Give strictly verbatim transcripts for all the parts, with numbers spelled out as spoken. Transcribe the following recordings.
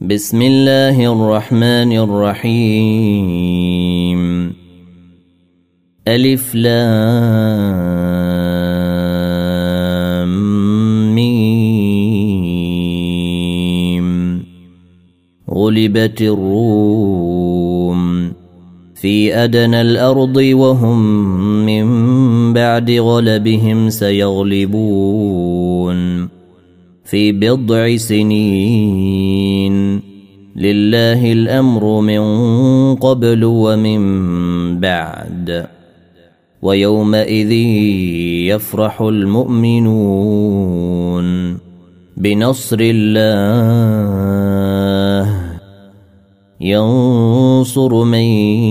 بسم الله الرحمن الرحيم. ألف لام ميم. غلبت الروم في أدنى الأرض وهم من بعد غلبهم سيغلبون في بضع سنين. لله الأمر من قبل ومن بعد ويومئذ يفرح المؤمنون بنصر الله ينصر من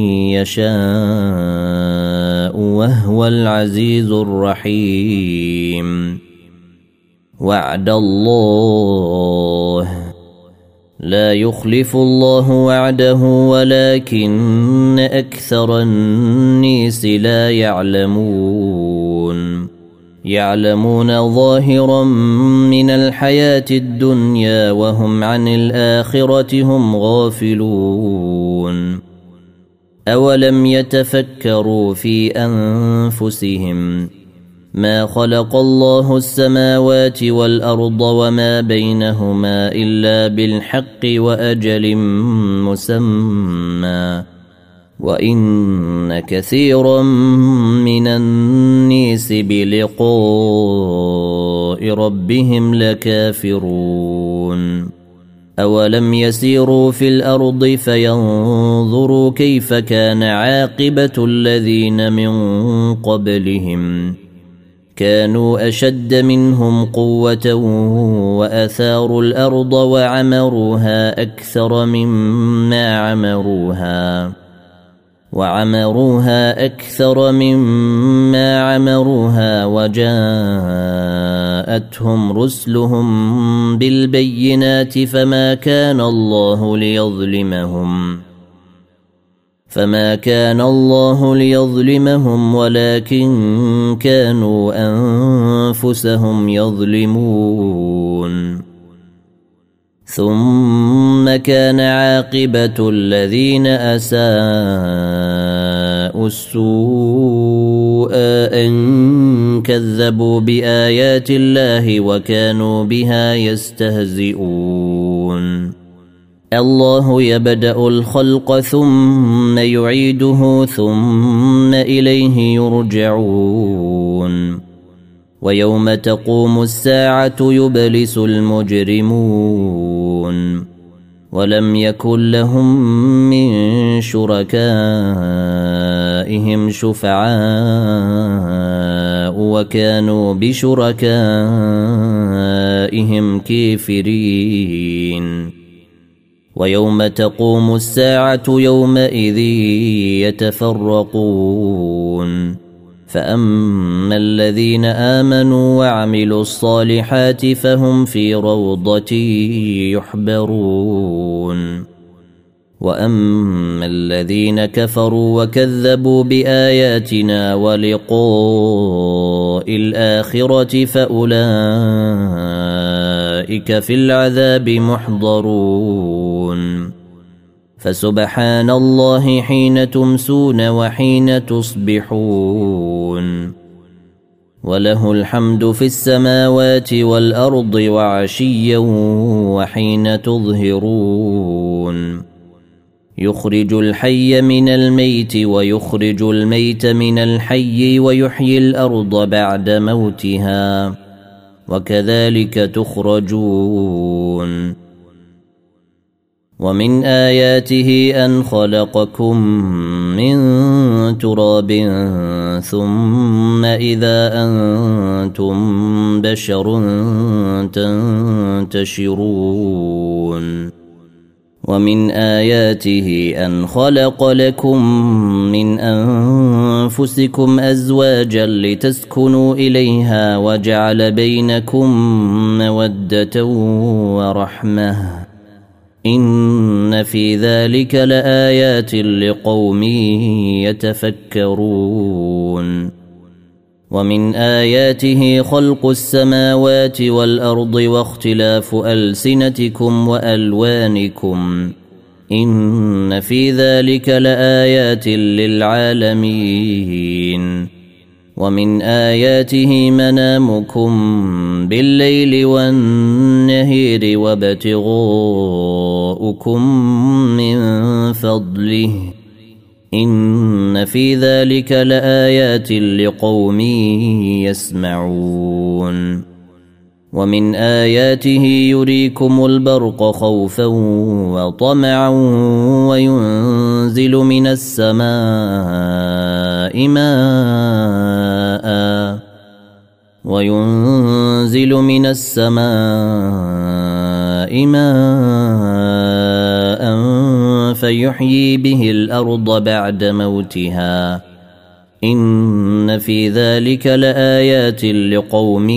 يشاء وهو العزيز الرحيم. وعد الله لا يخلف الله وعده ولكن أكثر الناس لا يعلمون. يعلمون ظاهرا من الحياة الدنيا وهم عن الآخرة هم غافلون. أولم يتفكروا في أنفسهم ما خلق الله السماوات والأرض وما بينهما إلا بالحق وأجل مسمى وإن كثيرا من الناس بلقاء ربهم لكافرون. أولم يسيروا في الأرض فينظروا كيف كان عاقبة الذين من قبلهم كانوا أشد منهم قوة وأثاروا الأرض وعمروها أكثر مما عمروها وعمروها أكثر مما عمروها وجاءتهم رسلهم بالبينات فما كان الله ليظلمهم فما كان الله ليظلمهم ولكن كانوا أنفسهم يظلمون. ثم كان عاقبة الذين أساءوا السوء أن كذبوا بآيات الله وكانوا بها يستهزئون. الله يبدأ الخلق ثم يعيده ثم إليه يرجعون. ويوم تقوم الساعة يبلس المجرمون ولم يكن لهم من شركائهم شفعاء وكانوا بشركائهم كافرين. ويوم تقوم الساعة يومئذ يتفرقون فأما الذين آمنوا وعملوا الصالحات فهم في روضة يحبرون. وأما الذين كفروا وكذبوا بآياتنا ولقاء الآخرة فأولئك في العذاب محضرون. فسبحان الله حين تمسون وحين تصبحون وله الحمد في السماوات والأرض وعشيا وحين تظهرون. يخرج الحي من الميت ويخرج الميت من الحي ويحيي الأرض بعد موتها وكذلك تخرجون. ومن آياته أن خلقكم من تراب ثم إذا أنتم بشر تنتشرون. ومن آياته أن خلق لكم من أنفسكم أزواجا لتسكنوا إليها وجعل بينكم مودة ورحمة إن في ذلك لآيات لقوم يتفكرون. ومن آياته خلق السماوات والأرض واختلاف ألسنتكم وألوانكم إن في ذلك لآيات للعالمين ومن آياته منامكم بالليل والنهير وابتغاؤكم من فضله إن في ذلك لآيات لقوم يسمعون ومن آياته يريكم البرق خوفا وطمعا وينزل من السماء ماء وينزل من السماء ماء فيحيي به الأرض بعد موتها إن في ذلك لآيات لقوم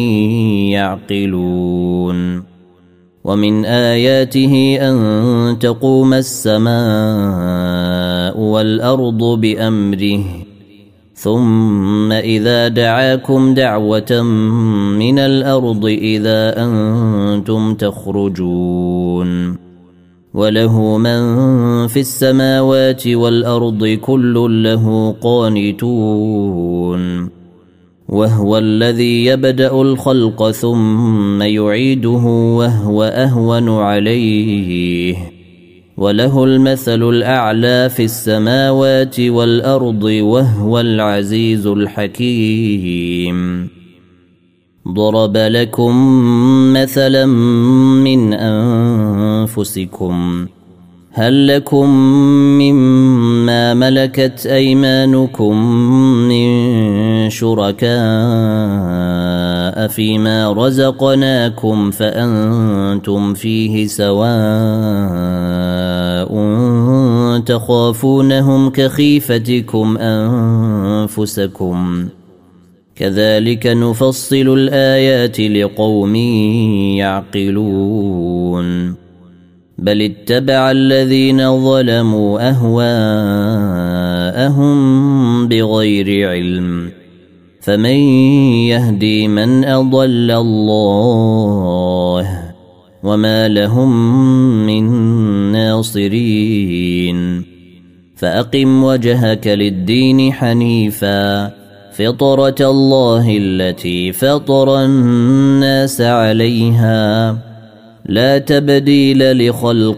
يعقلون ومن آياته أن تقوم السماء والأرض بأمره ثم إذا دعاكم دعوة من الأرض إذا أنتم تخرجون وله من في السماوات والأرض كل له قانتون وهو الذي يبدأ الخلق ثم يعيده وهو أهون عليه وله المثل الأعلى في السماوات والأرض وهو العزيز الحكيم ضرب لكم مثلا من أنفسكم هل لكم مما ملكت أيمانكم من شركاء فيما رزقناكم فأنتم فيه سواء تخافونهم كخيفتكم أنفسكم كذلك نفصل الآيات لقوم يعقلون بل اتبع الذين ظلموا أهواءهم بغير علم فمن يهدي من أضل الله وما لهم من ناصرين فأقم وجهك للدين حنيفا فطرة الله التي فطر الناس عليها لا تبديل لخلق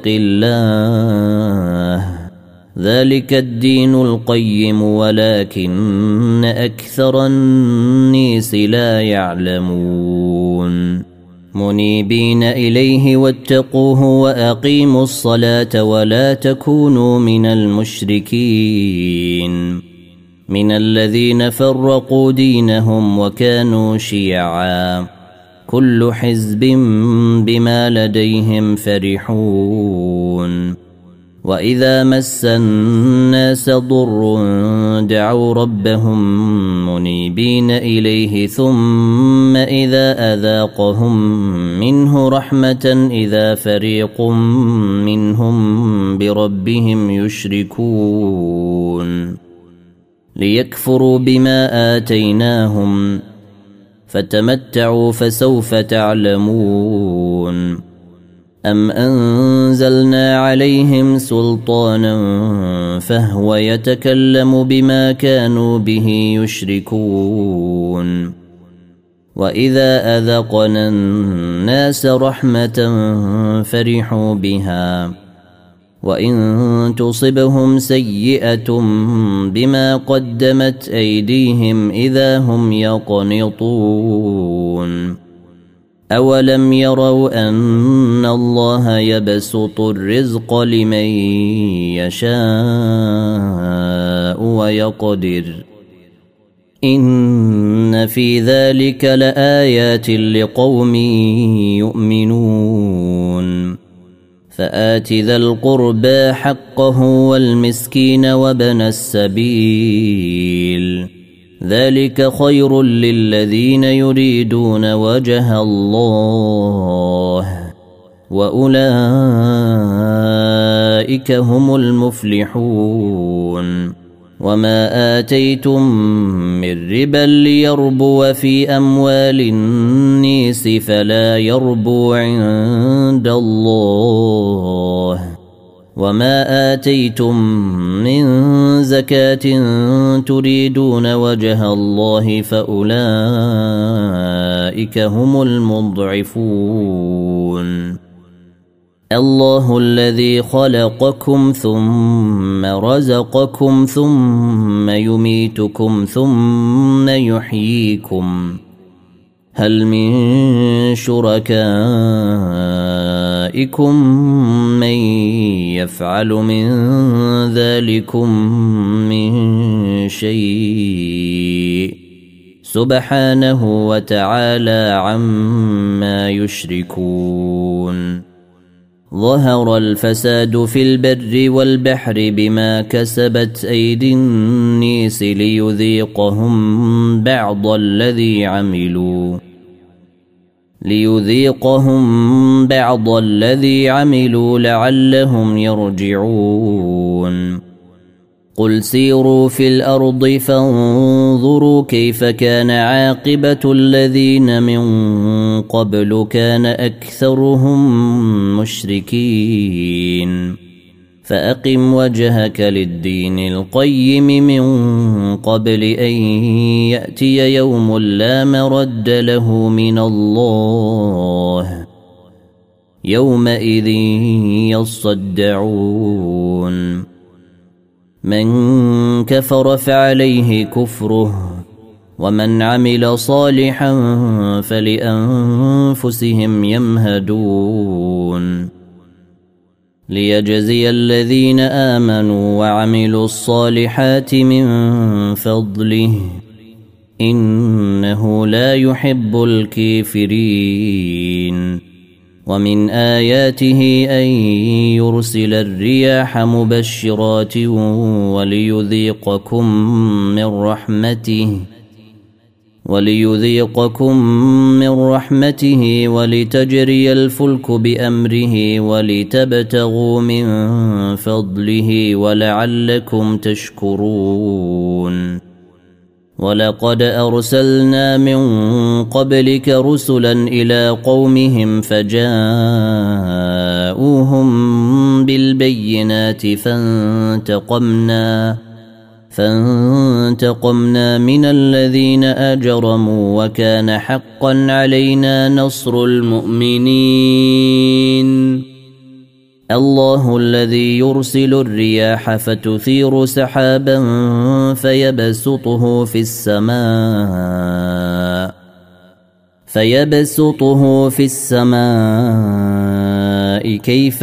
الله ذلك الدين القيم ولكن أكثر الناس لا يعلمون منيبين إليه واتقوه وأقيموا الصلاة ولا تكونوا من المشركين من الذين فرقوا دينهم وكانوا شيعا كل حزب بما لديهم فرحون وإذا مس الناس ضر دعوا ربهم منيبين إليه ثم إذا أذاقهم منه رحمة إذا فريق منهم بربهم يشركون ليكفروا بما آتيناهم فتمتعوا فسوف تعلمون أم أنزلنا عليهم سلطانا فهو يتكلم بما كانوا به يشركون وإذا أذقنا الناس رحمة فرحوا بها وإن تصبهم سيئة بما قدمت أيديهم إذا هم يقنطون أولم يروا أن الله يبسط الرزق لمن يشاء ويقدر إن في ذلك لآيات لقوم يؤمنون فآت ذا القربى حقه والمسكين وابن السبيل ذلك خير للذين يريدون وجه الله وأولئك هم المفلحون وما آتيتم من ربا ليربو في أموال الناس فلا يربو عند الله، وما آتيتم من زكاة تريدون وجه الله فأولئك هم المضعفون. الله الذي خلقكم ثم رزقكم ثم يميتكم ثم يحييكم، هل من شركائكم من يفعل من ذلكم من شيء؟ سبحانه وتعالى عما يشركون. ظهر الفساد في البر والبحر بما كسبت أيدي الناس ليذيقهم بعض الذي عملوا ليذيقهم بعض الذي عملوا لعلهم يرجعون. قل سيروا في الأرض فانظروا كيف كان عاقبة الذين من قبل كان أكثرهم مشركين، فأقم وجهك للدين القيم من قبل أن يأتي يوم لا مرد له من الله، يومئذ يصدعون. من كفر فعليه كفره ومن عمل صالحا فلأنفسهم يمهدون، ليجزي الذين آمنوا وعملوا الصالحات من فضله إنه لا يحب الكافرين. ومن آياته أن يرسل الرياح مبشرات وليذيقكم من رحمته وليذيقكم من رحمته ولتجري الفلك بأمره ولتبتغوا من فضله ولعلكم تشكرون. ولقد أرسلنا من قبلك رسلا إلى قومهم فجاءوهم بالبينات فانتقمنا فانتقمنا من الذين أجرموا وكان حقا علينا نصر المؤمنين. الله الذي يرسل الرياح فتثير سحابا فيبسطه في السماء فيبسطه في السماء كيف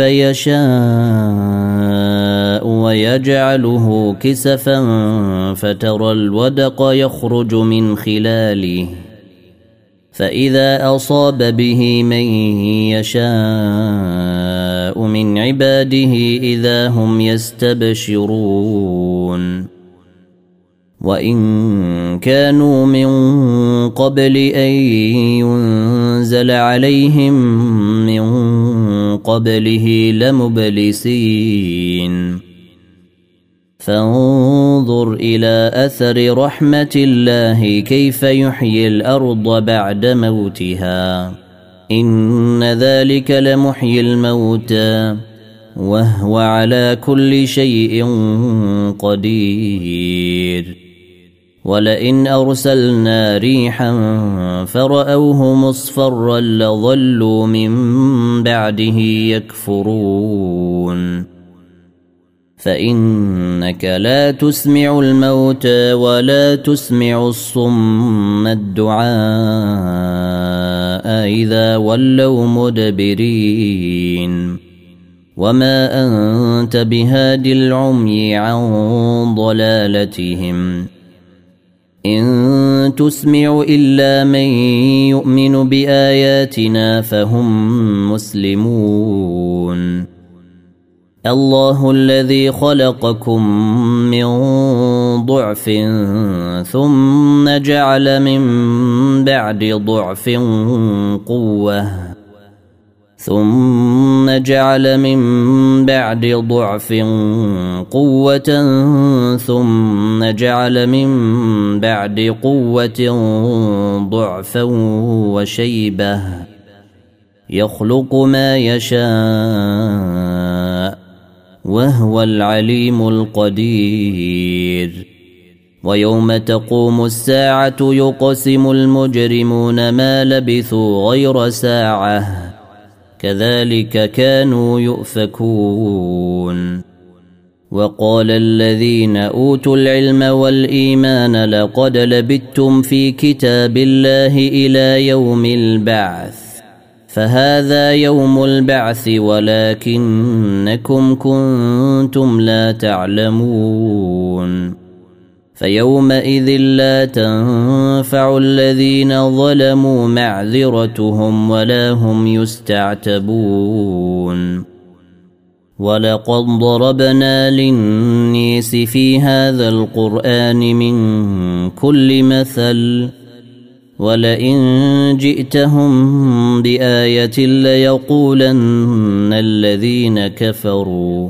يشاء ويجعله كسفا فترى الودق يخرج من خلاله فإذا أصاب به من يشاء من عباده إذا هم يستبشرون. وإن كانوا من قبل أن ينزل عليهم من قبله لمبلسين. فانظر إلى أثر رحمة الله كيف يحيي الأرض بعد موتها إن ذلك لمحيي الموتى وهو على كل شيء قدير. ولئن أرسلنا ريحا فرأوه مصفرا لظلوا من بعده يكفرون. فإنك لا تسمع الموتى ولا تسمع الصم الدعاء إذا ولوا مدبرين. وما أنت بهاد العمي عن ضلالتهم إن تسمع إلا من يؤمن بآياتنا فهم مسلمون. الله الذي خلقكم من ضعف ثم جعل من بعد ضعف قوة ثم ثم جعل من بعد ضعف قوة ثم جعل من بعد قوة ضعفا وشيبة يخلق ما يشاء وهو العليم القدير. ويوم تقوم الساعة يقسم المجرمون ما لبثوا غير ساعة كذلك كانوا يؤفكون. وقال الذين أوتوا العلم والإيمان لقد لبثتم في كتاب الله إلى يوم البعث فهذا يوم البعث ولكنكم كنتم لا تعلمون. فيومئذ لا تنفع الذين ظلموا معذرتهم ولا هم يستعتبون. ولقد ضربنا للناس في هذا القرآن من كل مثل ولئن جئتهم بآية ليقولن الذين كفروا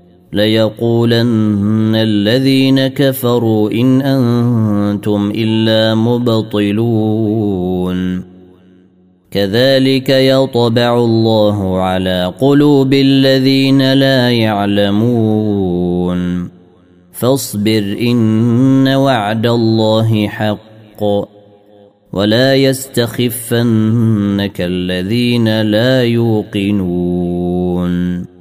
ليقولن الذين كفروا إن أنتم إلا مبطلون. كذلك يطبع الله على قلوب الذين لا يعلمون. فاصبر إن وعد الله حق ولا يستخفنك الذين لا يوقنون.